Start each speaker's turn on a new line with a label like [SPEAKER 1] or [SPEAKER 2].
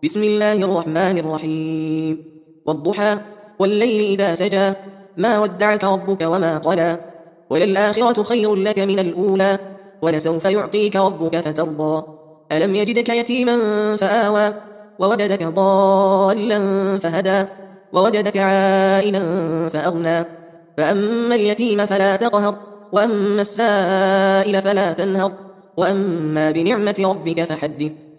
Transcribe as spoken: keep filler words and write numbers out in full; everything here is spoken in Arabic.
[SPEAKER 1] بسم الله الرحمن الرحيم. والضحى والليل إذا سجى ما ودعك ربك وما قلى وللآخرة خير لك من الأولى ولسوف يعطيك ربك فترضى ألم يجدك يتيما فآوى ووجدك ضالا فهدى ووجدك عائلا فأغنى فأما اليتيم فلا تقهر وأما السائل فلا تنهر وأما بنعمة ربك فحدث